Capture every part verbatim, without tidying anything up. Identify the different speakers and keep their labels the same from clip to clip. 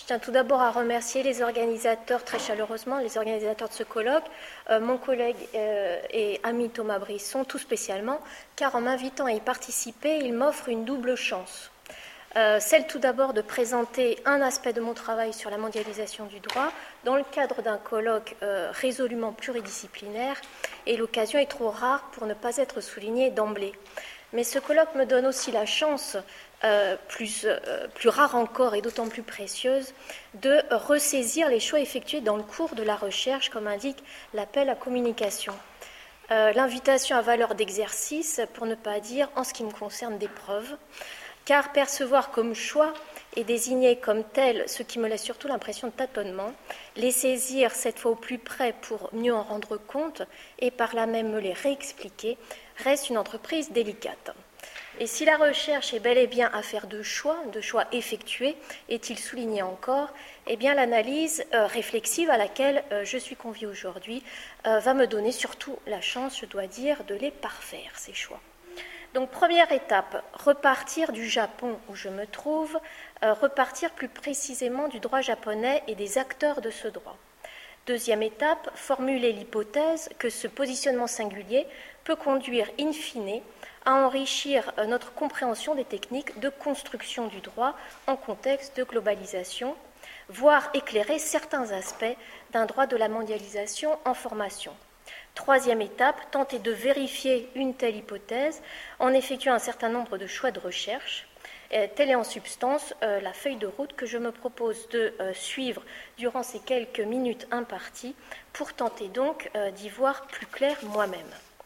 Speaker 1: tiens tout d'abord à remercier les organisateurs très chaleureusement, les organisateurs de ce colloque, euh, mon collègue euh, et ami Thomas Brisson tout spécialement, car en m'invitant à y participer, il m'offre une double chance. Euh, celle tout d'abord de présenter un aspect de mon travail sur la mondialisation du droit dans le cadre d'un colloque euh, résolument pluridisciplinaire, et l'occasion est trop rare pour ne pas être soulignée d'emblée. Mais ce colloque me donne aussi la chance, euh, plus, euh, plus rare encore et d'autant plus précieuse, de ressaisir les choix effectués dans le cours de la recherche, comme indique l'appel à communication. Euh, l'invitation à valeur d'exercice, pour ne pas dire, en ce qui me concerne, d'épreuve, car percevoir comme choix et désigner comme tel ce qui me laisse surtout l'impression de tâtonnement, les saisir cette fois au plus près pour mieux en rendre compte et par là même me les réexpliquer, reste une entreprise délicate. Et si la recherche est bel et bien affaire de choix, de choix effectués, est-il souligné encore, eh bien l'analyse euh, réflexive à laquelle euh, je suis conviée aujourd'hui euh, va me donner surtout la chance, je dois dire, de les parfaire, ces choix. Donc première étape, repartir du Japon où je me trouve, euh, repartir plus précisément du droit japonais et des acteurs de ce droit. Deuxième étape, formuler l'hypothèse que ce positionnement singulier peut conduire in fine à enrichir notre compréhension des techniques de construction du droit en contexte de globalisation, voire éclairer certains aspects d'un droit de la mondialisation en formation. Troisième étape, tenter de vérifier une telle hypothèse en effectuant un certain nombre de choix de recherche. Et telle est en substance euh, la feuille de route que je me propose de euh, suivre durant ces quelques minutes imparties pour tenter donc euh, d'y voir plus clair moi-même.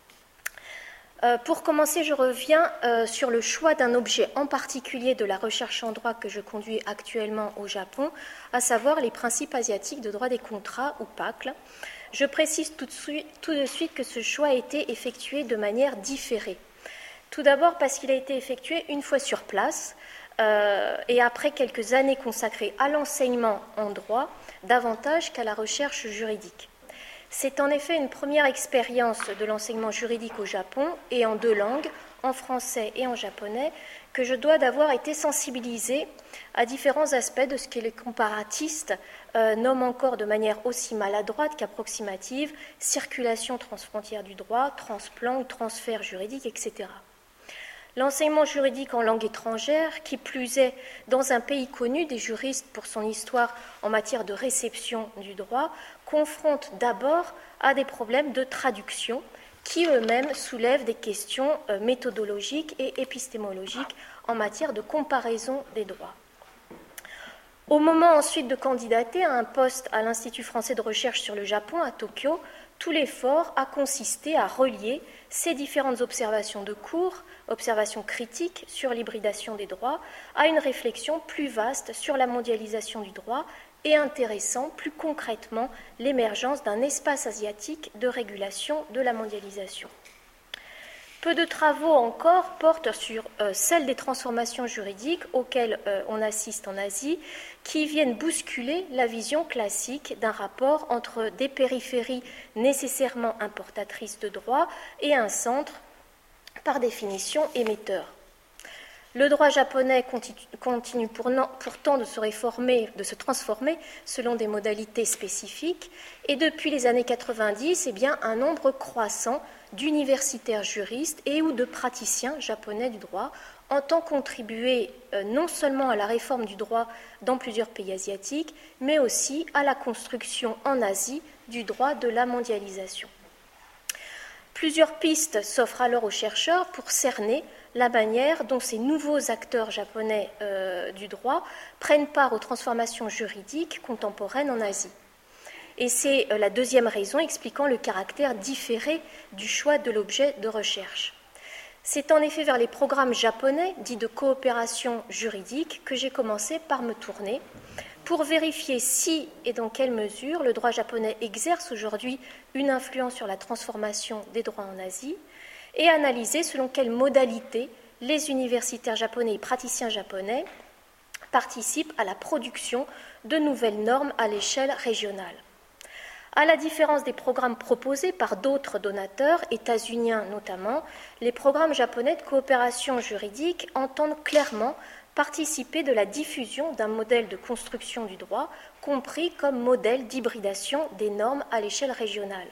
Speaker 1: Euh, pour commencer, je reviens euh, sur le choix d'un objet en particulier de la recherche en droit que je conduis actuellement au Japon, à savoir les principes asiatiques de droit des contrats ou P A C L. Je précise tout de suite, tout de suite que ce choix a été effectué de manière différée. Tout d'abord parce qu'il a été effectué une fois sur place euh, et après quelques années consacrées à l'enseignement en droit, davantage qu'à la recherche juridique. C'est en effet une première expérience de l'enseignement juridique au Japon et en deux langues, en français et en japonais, que je dois d'avoir été sensibilisée à différents aspects de ce que les comparatistes euh, nomment encore de manière aussi maladroite qu'approximative circulation transfrontière du droit, transplant ou transfert juridique, et cetera. L'enseignement juridique en langue étrangère, qui plus est dans un pays connu des juristes pour son histoire en matière de réception du droit, confronte d'abord à des problèmes de traduction qui eux-mêmes soulèvent des questions méthodologiques et épistémologiques en matière de comparaison des droits. Au moment ensuite de candidater à un poste à l'Institut français de recherche sur le Japon à Tokyo, tout l'effort a consisté à relier ces différentes observations de cours, observations critiques sur l'hybridation des droits, à une réflexion plus vaste sur la mondialisation du droit et intéressant plus concrètement l'émergence d'un espace asiatique de régulation de la mondialisation. Peu de travaux encore portent sur euh, celles des transformations juridiques auxquelles euh, on assiste en Asie, qui viennent bousculer la vision classique d'un rapport entre des périphéries nécessairement importatrices de droit et un centre, par définition, émetteur. Le droit japonais continue pourtant de se réformer, de se transformer selon des modalités spécifiques, et depuis les années quatre-vingt-dix, eh bien, un nombre croissant d'universitaires juristes et ou de praticiens japonais du droit entend contribuer euh, non seulement à la réforme du droit dans plusieurs pays asiatiques, mais aussi à la construction en Asie du droit de la mondialisation. Plusieurs pistes s'offrent alors aux chercheurs pour cerner la manière dont ces nouveaux acteurs japonais euh, du droit prennent part aux transformations juridiques contemporaines en Asie. Et c'est la deuxième raison expliquant le caractère différé du choix de l'objet de recherche. C'est en effet vers les programmes japonais, dits de coopération juridique, que j'ai commencé par me tourner pour vérifier si et dans quelle mesure le droit japonais exerce aujourd'hui une influence sur la transformation des droits en Asie et analyser selon quelles modalités les universitaires japonais et praticiens japonais participent à la production de nouvelles normes à l'échelle régionale. À la différence des programmes proposés par d'autres donateurs, états-uniens notamment, les programmes japonais de coopération juridique entendent clairement participer de la diffusion d'un modèle de construction du droit, compris comme modèle d'hybridation des normes à l'échelle régionale.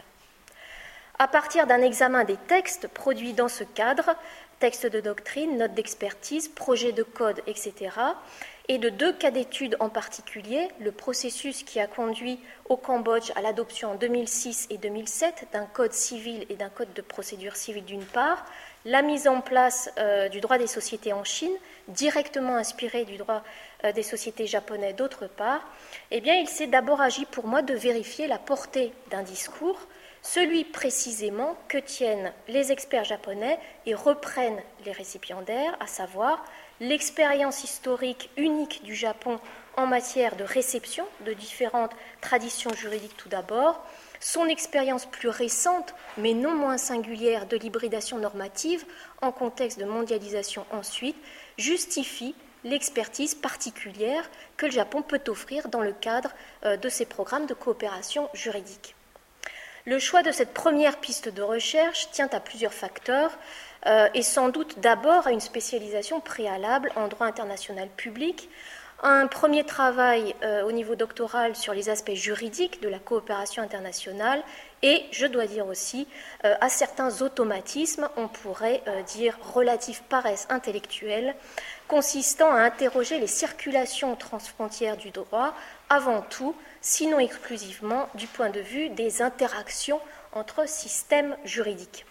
Speaker 1: À partir d'un examen des textes produits dans ce cadre, textes de doctrine, notes d'expertise, projets de code, et cetera, et de deux cas d'études en particulier, le processus qui a conduit au Cambodge à l'adoption en deux mille six et deux mille sept d'un code civil et d'un code de procédure civile d'une part, la mise en place euh, du droit des sociétés en Chine, directement inspiré du droit euh, des sociétés japonais d'autre part, eh bien, il s'est d'abord agi pour moi de vérifier la portée d'un discours, celui précisément que tiennent les experts japonais et reprennent les récipiendaires, à savoir l'expérience historique unique du Japon en matière de réception de différentes traditions juridiques tout d'abord, son expérience plus récente, mais non moins singulière, de l'hybridation normative en contexte de mondialisation ensuite, justifie l'expertise particulière que le Japon peut offrir dans le cadre de ses programmes de coopération juridique. Le choix de cette première piste de recherche tient à plusieurs facteurs euh, et sans doute d'abord à une spécialisation préalable en droit international public, un premier travail euh, au niveau doctoral sur les aspects juridiques de la coopération internationale et, je dois dire aussi, euh, à certains automatismes, on pourrait euh, dire relative paresse intellectuelle, consistant à interroger les circulations transfrontières du droit, avant tout, sinon exclusivement, du point de vue des interactions entre systèmes juridiques.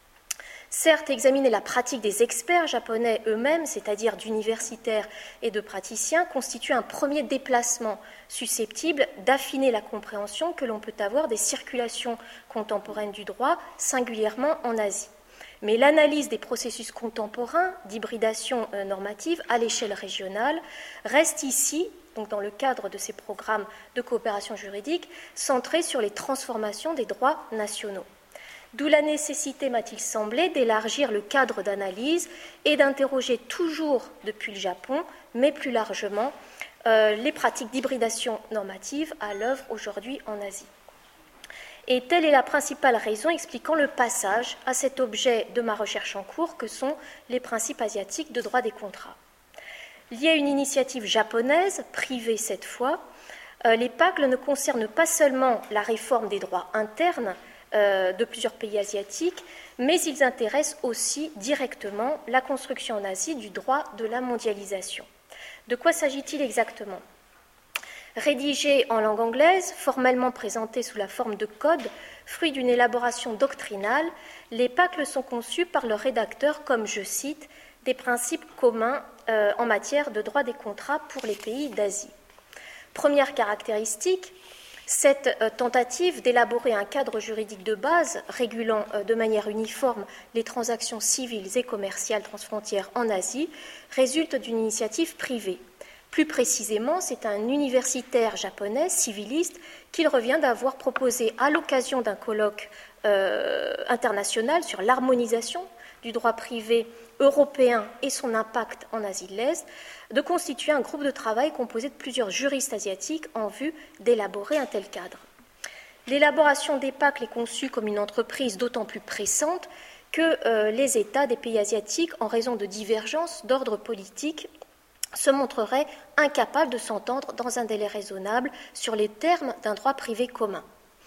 Speaker 1: Certes, examiner la pratique des experts japonais eux-mêmes, c'est-à-dire d'universitaires et de praticiens, constitue un premier déplacement susceptible d'affiner la compréhension que l'on peut avoir des circulations contemporaines du droit, singulièrement en Asie. Mais l'analyse des processus contemporains d'hybridation normative à l'échelle régionale reste ici, donc dans le cadre de ces programmes de coopération juridique, centrée sur les transformations des droits nationaux. D'où la nécessité, m'a-t-il semblé, d'élargir le cadre d'analyse et d'interroger toujours depuis le Japon, mais plus largement, euh, les pratiques d'hybridation normative à l'œuvre aujourd'hui en Asie. Et telle est la principale raison expliquant le passage à cet objet de ma recherche en cours que sont les principes asiatiques de droit des contrats. Lié à une initiative japonaise, privée cette fois, euh, les P A C L ne concernent pas seulement la réforme des droits internes euh, de plusieurs pays asiatiques, mais ils intéressent aussi directement la construction en Asie du droit de la mondialisation. De quoi s'agit-il exactement ? Rédigé en langue anglaise, formellement présenté sous la forme de code, fruit d'une élaboration doctrinale, les P A C L sont conçus par leur rédacteur comme, je cite, des principes communs euh, en matière de droit des contrats pour les pays d'Asie. Première caractéristique, cette euh, tentative d'élaborer un cadre juridique de base régulant euh, de manière uniforme les transactions civiles et commerciales transfrontières en Asie résulte d'une initiative privée. Plus précisément, c'est un universitaire japonais, civiliste, qu'il revient d'avoir proposé à l'occasion d'un colloque euh, international sur l'harmonisation du droit privé européen et son impact en Asie de l'Est, de constituer un groupe de travail composé de plusieurs juristes asiatiques en vue d'élaborer un tel cadre. L'élaboration des P A C L est conçue comme une entreprise d'autant plus pressante que euh, les États des pays asiatiques, en raison de divergences d'ordre politique, se montreraient incapables de s'entendre dans un délai raisonnable sur les termes d'un droit privé commun.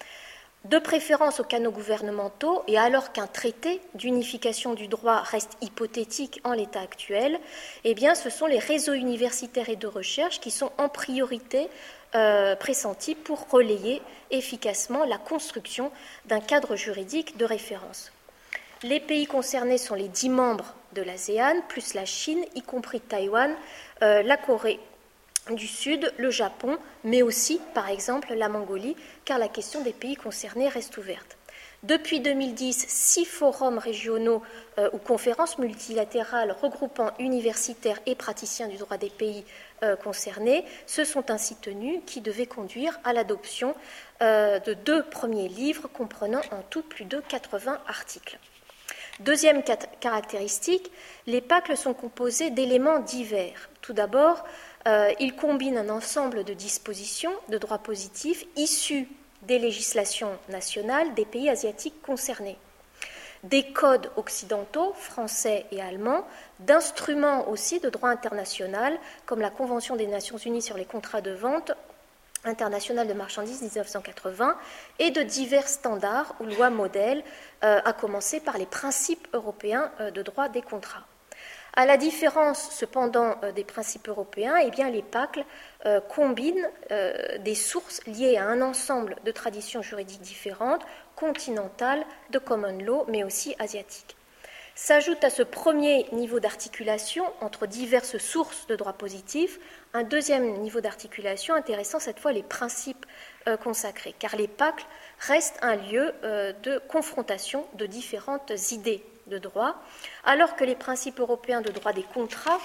Speaker 1: De préférence aux canaux gouvernementaux, et alors qu'un traité d'unification du droit reste hypothétique en l'état actuel, eh bien, ce sont les réseaux universitaires et de recherche qui sont en priorité euh, pressentis pour relayer efficacement la construction d'un cadre juridique de référence. Les pays concernés sont les dix membres de l'ASEAN, plus la Chine, y compris Taïwan, euh, la Corée du Sud, le Japon, mais aussi, par exemple, la Mongolie, car la question des pays concernés reste ouverte. Depuis deux mille dix, six forums régionaux euh, ou conférences multilatérales regroupant universitaires et praticiens du droit des pays euh, concernés se sont ainsi tenus, qui devaient conduire à l'adoption euh, de deux premiers livres comprenant en tout plus de quatre-vingts articles. Deuxième caractéristique, les P A C L sont composés d'éléments divers. Tout d'abord, euh, ils combinent un ensemble de dispositions de droit positif issues des législations nationales des pays asiatiques concernés. des codes occidentaux, français et allemands, d'instruments aussi de droit international, comme la Convention des Nations Unies sur les contrats de vente internationale de marchandises dix-neuf cent quatre-vingts, et de divers standards ou lois modèles, euh, à commencer par les principes européens euh, de droit des contrats. À la différence, cependant, euh, des principes européens, eh bien, les P A C L euh, combinent euh, des sources liées à un ensemble de traditions juridiques différentes, continentales, de common law, mais aussi asiatiques. S'ajoute à ce premier niveau d'articulation entre diverses sources de droit positif un deuxième niveau d'articulation intéressant cette fois les principes euh, consacrés, car les P A C L restent un lieu euh, de confrontation de différentes idées de droit, alors que les principes européens de droit des contrats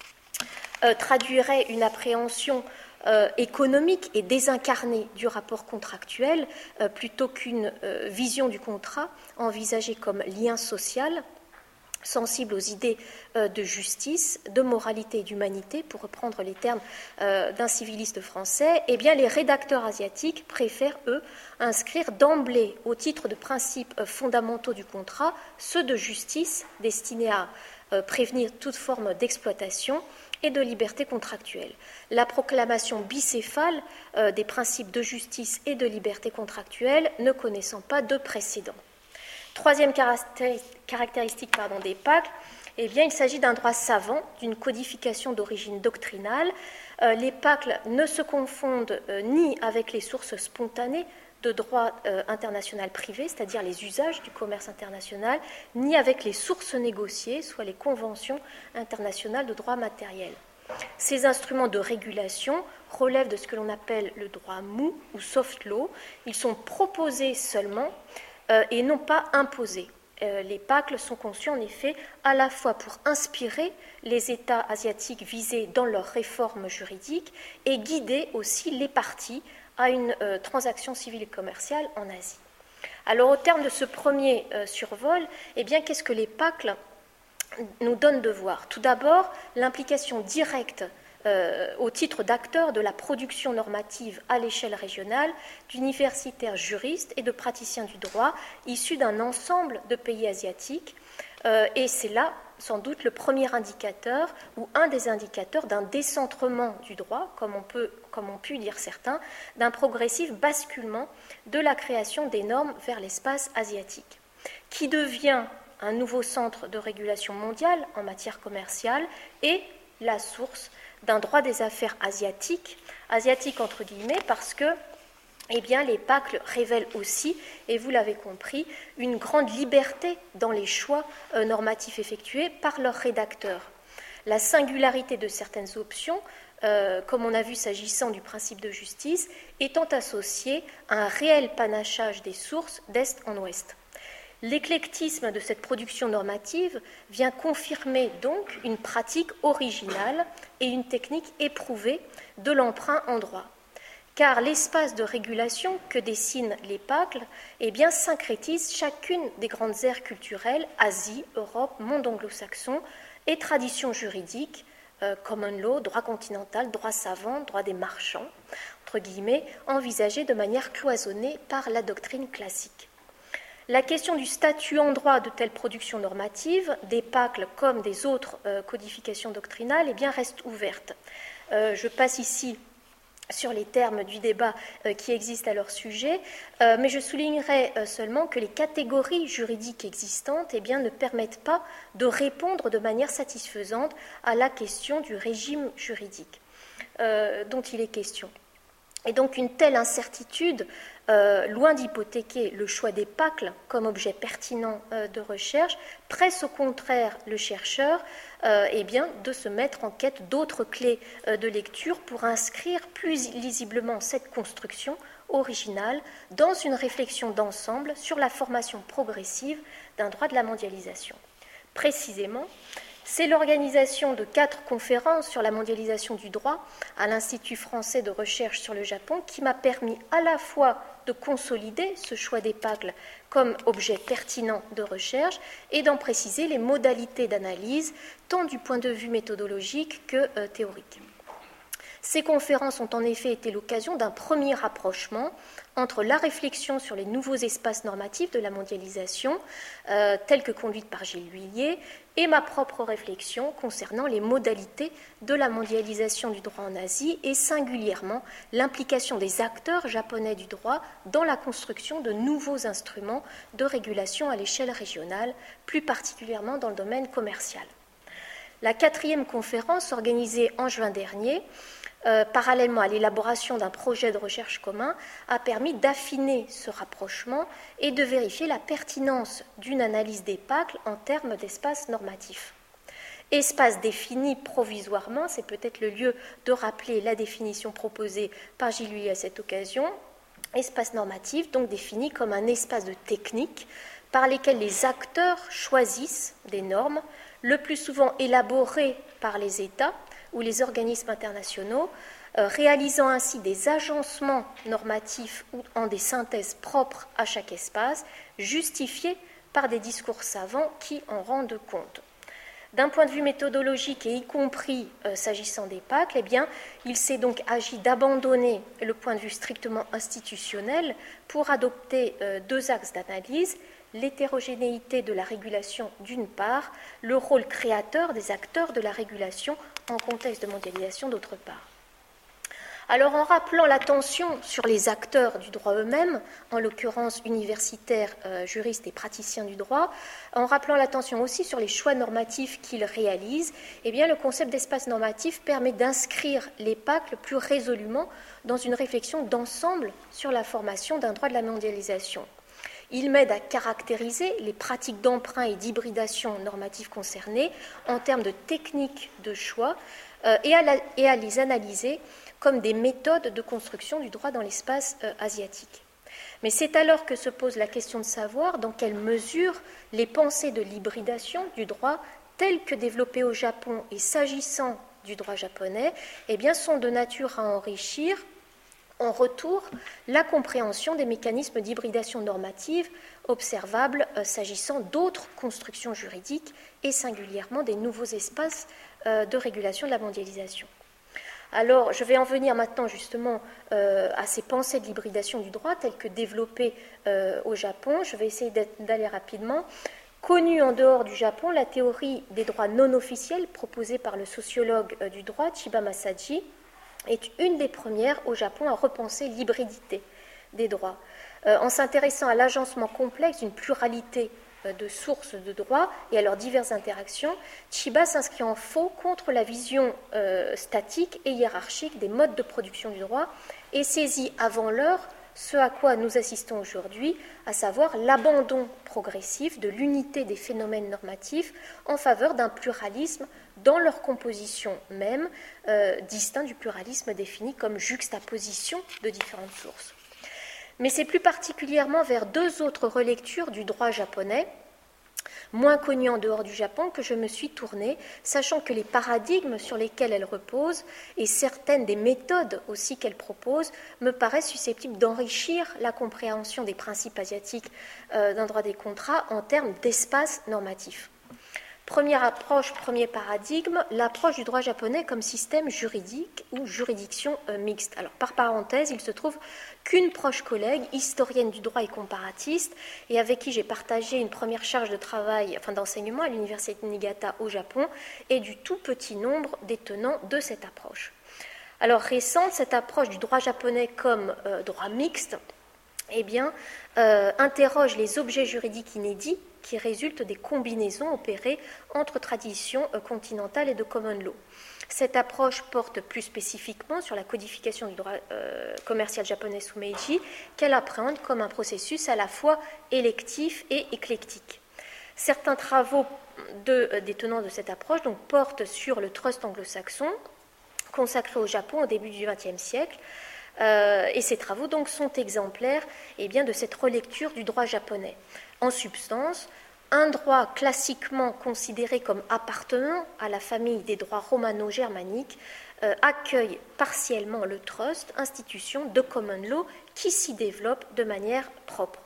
Speaker 1: euh, traduiraient une appréhension euh, économique et désincarnée du rapport contractuel euh, plutôt qu'une euh, vision du contrat envisagée comme lien social, sensible aux idées euh, de justice, de moralité et d'humanité, pour reprendre les termes euh, d'un civiliste français, eh bien, les rédacteurs asiatiques préfèrent, eux, inscrire d'emblée, au titre de principes euh, fondamentaux du contrat, ceux de justice destinés à euh, prévenir toute forme d'exploitation et de liberté contractuelle. La proclamation bicéphale euh, des principes de justice et de liberté contractuelle ne connaissant pas de précédent. Troisième caractéristique pardon, des P A C L, eh bien, il s'agit d'un droit savant, d'une codification d'origine doctrinale. Euh, les P A C L ne se confondent euh, ni avec les sources spontanées de droit euh, international privé, c'est-à-dire les usages du commerce international, ni avec les sources négociées, soit les conventions internationales de droit matériel. Ces instruments de régulation relèvent de ce que l'on appelle le droit mou ou soft law. Ils sont proposés seulement Euh, et non pas imposés. Euh, les P A C L sont conçus en effet à la fois pour inspirer les États asiatiques visés dans leurs réformes juridiques et guider aussi les parties à une euh, transaction civile et commerciale en Asie. Alors au terme de ce premier euh, survol, eh bien, qu'est-ce que les P A C L nous donnent de voir ? Tout d'abord, l'implication directe Euh, au titre d'acteurs de la production normative à l'échelle régionale d'universitaires juristes et de praticiens du droit issus d'un ensemble de pays asiatiques. Euh, et c'est là, sans doute, le premier indicateur ou un des indicateurs d'un décentrement du droit, comme on peut, comme ont pu dire certains, d'un progressif basculement de la création des normes vers l'espace asiatique, qui devient un nouveau centre de régulation mondiale en matière commerciale et la source d'un droit des affaires asiatique, asiatique entre guillemets, parce que eh bien, les P A C L révèlent aussi, et vous l'avez compris, une grande liberté dans les choix euh, normatifs effectués par leurs rédacteurs. La singularité de certaines options, euh, comme on a vu s'agissant du principe de justice, étant associée à un réel panachage des sources d'est en ouest. L'éclectisme de cette production normative vient confirmer donc une pratique originale et une technique éprouvée de l'emprunt en droit. Car l'espace de régulation que dessinent les P A C L eh bien, syncrétise chacune des grandes aires culturelles, Asie, Europe, monde anglo-saxon, et traditions juridiques, euh, common law, droit continental, droit savant, droit des marchands, entre guillemets, envisagées de manière cloisonnée par la doctrine classique. La question du statut en droit de telle production normative, des P A C L comme des autres euh, codifications doctrinales, eh bien, reste ouverte. Euh, je passe ici sur les termes du débat euh, qui existent à leur sujet, euh, mais je soulignerai euh, seulement que les catégories juridiques existantes eh bien, ne permettent pas de répondre de manière satisfaisante à la question du régime juridique euh, dont il est question. Et donc une telle incertitude, euh, loin d'hypothéquer le choix des P A C L comme objet pertinent euh, de recherche, presse au contraire le chercheur euh, eh bien, de se mettre en quête d'autres clés euh, de lecture pour inscrire plus lisiblement cette construction originale dans une réflexion d'ensemble sur la formation progressive d'un droit de la mondialisation. Précisément, c'est l'organisation de quatre conférences sur la mondialisation du droit à l'Institut français de recherche sur le Japon qui m'a permis à la fois de consolider ce choix des P A C L comme objet pertinent de recherche et d'en préciser les modalités d'analyse, tant du point de vue méthodologique que euh, théorique. Ces conférences ont en effet été l'occasion d'un premier rapprochement entre la réflexion sur les nouveaux espaces normatifs de la mondialisation, euh, telle que conduite par Gilles L'Huillier, et ma propre réflexion concernant les modalités de la mondialisation du droit en Asie et singulièrement l'implication des acteurs japonais du droit dans la construction de nouveaux instruments de régulation à l'échelle régionale, plus particulièrement dans le domaine commercial. La quatrième conférence, organisée en juin dernier, Euh, parallèlement à l'élaboration d'un projet de recherche commun, a permis d'affiner ce rapprochement et de vérifier la pertinence d'une analyse des P A C L en termes d'espace normatif. Espace défini provisoirement, c'est peut-être le lieu de rappeler la définition proposée par Gilles L'Huillier à cette occasion. Espace normatif, donc défini comme un espace de technique par lesquels les acteurs choisissent des normes, le plus souvent élaborées par les États ou les organismes internationaux, euh, réalisant ainsi des agencements normatifs ou en des synthèses propres à chaque espace, justifiés par des discours savants qui en rendent compte. D'un point de vue méthodologique et y compris euh, s'agissant des P A C L, eh bien, il s'est donc agi d'abandonner le point de vue strictement institutionnel pour adopter euh, deux axes d'analyse, l'hétérogénéité de la régulation d'une part, le rôle créateur des acteurs de la régulation en contexte de mondialisation d'autre part. Alors en rappelant l'attention sur les acteurs du droit eux-mêmes, en l'occurrence universitaires, euh, juristes et praticiens du droit, en rappelant l'attention aussi sur les choix normatifs qu'ils réalisent, eh bien, le concept d'espace normatif permet d'inscrire les P A C L plus résolument dans une réflexion d'ensemble sur la formation d'un droit de la mondialisation. Il m'aide à caractériser les pratiques d'emprunt et d'hybridation normative concernées en termes de techniques de choix euh, et, à la, et à les analyser comme des méthodes de construction du droit dans l'espace euh, asiatique. Mais c'est alors que se pose la question de savoir dans quelle mesure les pensées de l'hybridation du droit telles que développées au Japon et s'agissant du droit japonais eh bien, sont de nature à enrichir en retour la compréhension des mécanismes d'hybridation normative observables euh, s'agissant d'autres constructions juridiques et singulièrement des nouveaux espaces euh, de régulation de la mondialisation. Alors, je vais en venir maintenant justement euh, à ces pensées de l'hybridation du droit telles que développées euh, au Japon. Je vais essayer d'aller rapidement. Connue en dehors du Japon, la théorie des droits non officiels proposée par le sociologue euh, du droit Chiba Masaji est une des premières au Japon à repenser l'hybridité des droits. Euh, en s'intéressant à l'agencement complexe d'une pluralité euh, de sources de droits et à leurs diverses interactions, Chiba s'inscrit en faux contre la vision euh, statique et hiérarchique des modes de production du droit et saisit avant l'heure ce à quoi nous assistons aujourd'hui, à savoir l'abandon progressif de l'unité des phénomènes normatifs en faveur d'un pluralisme dans leur composition même, euh, distinct du pluralisme défini comme juxtaposition de différentes sources. Mais c'est plus particulièrement vers deux autres relectures du droit japonais, moins connues en dehors du Japon, que je me suis tournée, sachant que les paradigmes sur lesquels elle repose et certaines des méthodes aussi qu'elle propose me paraissent susceptibles d'enrichir la compréhension des principes asiatiques euh, d'un droit des contrats en termes d'espace normatif. Première approche, premier paradigme, l'approche du droit japonais comme système juridique ou juridiction euh, mixte. Alors, par parenthèse, il se trouve qu'une proche collègue, historienne du droit et comparatiste, et avec qui j'ai partagé une première charge de travail, enfin d'enseignement à l'université de Niigata au Japon, est du tout petit nombre des tenants de cette approche. Alors, récente, cette approche du droit japonais comme euh, droit mixte, eh bien, euh, interroge les objets juridiques inédits qui résultent des combinaisons opérées entre traditions continentales et de common law. Cette approche porte plus spécifiquement sur la codification du droit euh, commercial japonais sous Meiji, qu'elle appréhende comme un processus à la fois électif et éclectique. Certains travaux de, euh, des tenants de cette approche donc, portent sur le trust anglo-saxon, consacré au Japon au début du vingtième siècle, Euh, et ces travaux donc sont exemplaires eh bien, de cette relecture du droit japonais. En substance, un droit classiquement considéré comme appartenant à la famille des droits romano-germaniques euh, accueille partiellement le trust, institution de common law qui s'y développe de manière propre.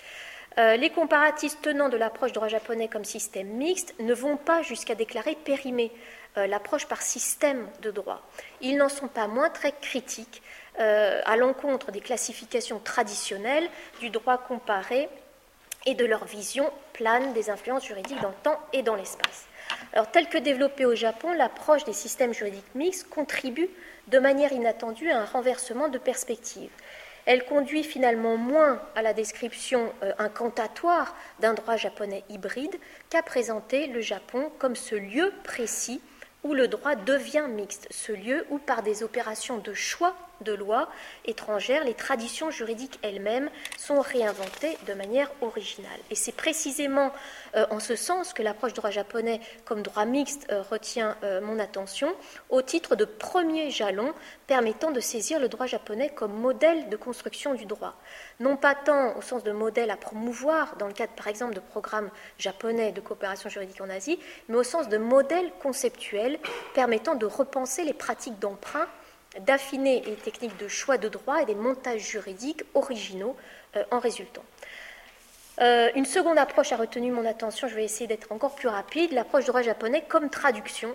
Speaker 1: Euh, les comparatistes tenant de l'approche droit japonais comme système mixte ne vont pas jusqu'à déclarer périmé euh, l'approche par système de droit. Ils n'en sont pas moins très critiques euh, à l'encontre des classifications traditionnelles du droit comparé et de leur vision plane des influences juridiques dans le temps et dans l'espace. Alors, telle que développée au Japon, l'approche des systèmes juridiques mixtes contribue de manière inattendue à un renversement de perspective. Elle conduit finalement moins à la description euh, incantatoire d'un droit japonais hybride qu'à présenter le Japon comme ce lieu précis où le droit devient mixte, ce lieu où, par des opérations de choix de loi étrangères, les traditions juridiques elles-mêmes sont réinventées de manière originale. Et c'est précisément euh, en ce sens que l'approche du droit japonais comme droit mixte euh, retient euh, mon attention, au titre de premier jalon permettant de saisir le droit japonais comme modèle de construction du droit. Non pas tant au sens de modèle à promouvoir dans le cadre, par exemple, de programmes japonais de coopération juridique en Asie, mais au sens de modèle conceptuel permettant de repenser les pratiques d'emprunt, d'affiner les techniques de choix de droit et des montages juridiques originaux euh, en résultant. Euh, une seconde approche a retenu mon attention, je vais essayer d'être encore plus rapide, l'approche du droit japonais comme traduction,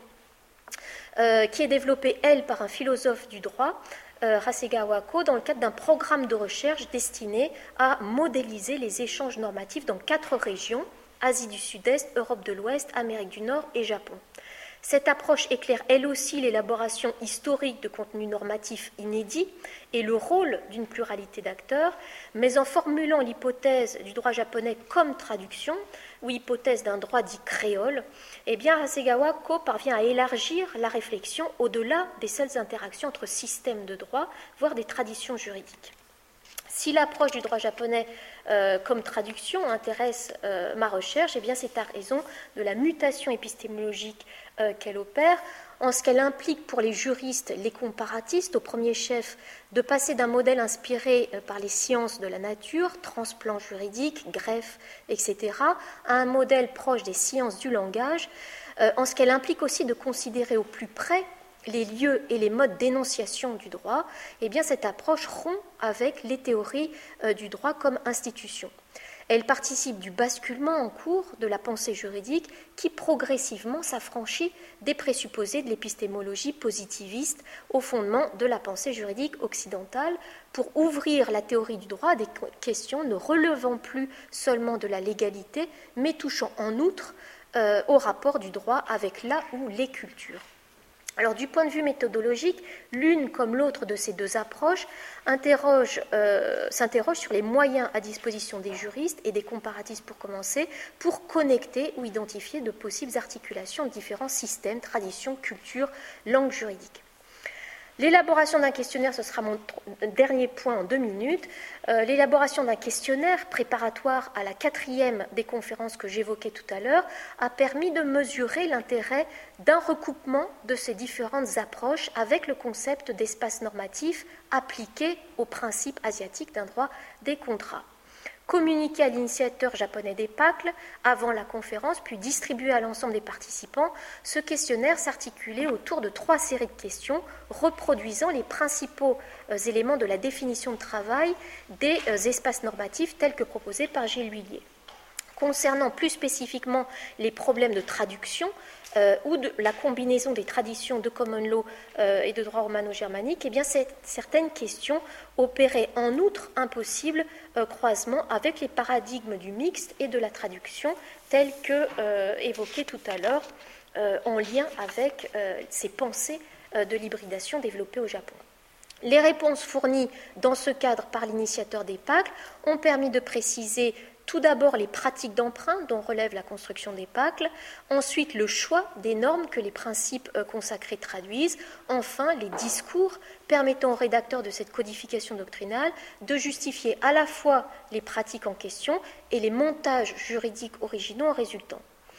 Speaker 1: euh, qui est développée, elle, par un philosophe du droit, euh, Hasegawa Ko, dans le cadre d'un programme de recherche destiné à modéliser les échanges normatifs dans quatre régions, Asie du Sud-Est, Europe de l'Ouest, Amérique du Nord et Japon. Cette approche éclaire elle aussi l'élaboration historique de contenus normatifs inédits et le rôle d'une pluralité d'acteurs, mais en formulant l'hypothèse du droit japonais comme traduction, ou hypothèse d'un droit dit créole, eh bien Hasegawa Ko parvient à élargir la réflexion au-delà des seules interactions entre systèmes de droit, voire des traditions juridiques. Si l'approche du droit japonais euh, comme traduction intéresse euh, ma recherche, eh bien c'est à raison de la mutation épistémologique euh, qu'elle opère, en ce qu'elle implique pour les juristes, les comparatistes, au premier chef, de passer d'un modèle inspiré euh, par les sciences de la nature, transplant juridique, greffe, et cetera, à un modèle proche des sciences du langage, euh, en ce qu'elle implique aussi de considérer au plus près les lieux et les modes d'énonciation du droit, eh bien cette approche rompt avec les théories euh, du droit comme institution. Elle participe du basculement en cours de la pensée juridique qui progressivement s'affranchit des présupposés de l'épistémologie positiviste au fondement de la pensée juridique occidentale pour ouvrir la théorie du droit à des questions ne relevant plus seulement de la légalité, mais touchant en outre euh, au rapport du droit avec la ou les cultures. Alors, du point de vue méthodologique, l'une comme l'autre de ces deux approches interroge, euh, s'interroge sur les moyens à disposition des juristes et des comparatistes pour commencer, pour connecter ou identifier de possibles articulations de différents systèmes, traditions, cultures, langues juridiques. L'élaboration d'un questionnaire, ce sera mon dernier point en deux minutes. Euh, l'élaboration d'un questionnaire préparatoire à la quatrième des conférences que j'évoquais tout à l'heure a permis de mesurer l'intérêt d'un recoupement de ces différentes approches avec le concept d'espace normatif appliqué aux principes asiatiques d'un droit des contrats. Communiqué à l'initiateur japonais des P A C L avant la conférence, puis distribué à l'ensemble des participants, ce questionnaire s'articulait autour de trois séries de questions reproduisant les principaux euh, éléments de la définition de travail des euh, espaces normatifs tels que proposés par Gilles Huillier. Concernant plus spécifiquement les problèmes de traduction, Euh, ou de la combinaison des traditions de common law euh, et de droit romano-germanique, eh bien, certaines questions opéraient en outre un possible euh, croisement avec les paradigmes du mixte et de la traduction, tels que euh, évoqués tout à l'heure euh, en lien avec euh, ces pensées euh, de l'hybridation développées au Japon. Les réponses fournies dans ce cadre par l'initiateur des P A C L ont permis de préciser tout d'abord les pratiques d'emprunt dont relève la construction des P A C L, ensuite le choix des normes que les principes consacrés traduisent, enfin les discours permettant aux rédacteurs de cette codification doctrinale de justifier à la fois les pratiques en question et les montages juridiques originaux en résultant.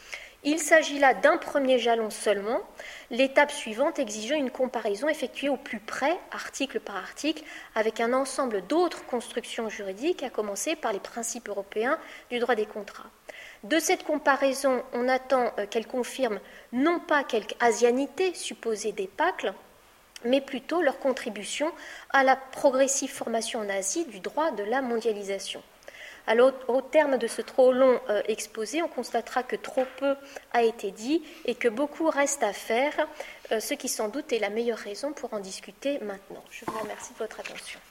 Speaker 1: Il s'agit là d'un premier jalon seulement, l'étape suivante exigeant une comparaison effectuée au plus près, article par article, avec un ensemble d'autres constructions juridiques, à commencer par les principes européens du droit des contrats. De cette comparaison, on attend qu'elle confirme non pas quelque asianité supposée des P A C L, mais plutôt leur contribution à la progressive formation en Asie du droit de la mondialisation. Alors, au terme de ce trop long euh, exposé, on constatera que trop peu a été dit et que beaucoup reste à faire, euh, ce qui sans doute est la meilleure raison pour en discuter maintenant. Je vous remercie de votre attention.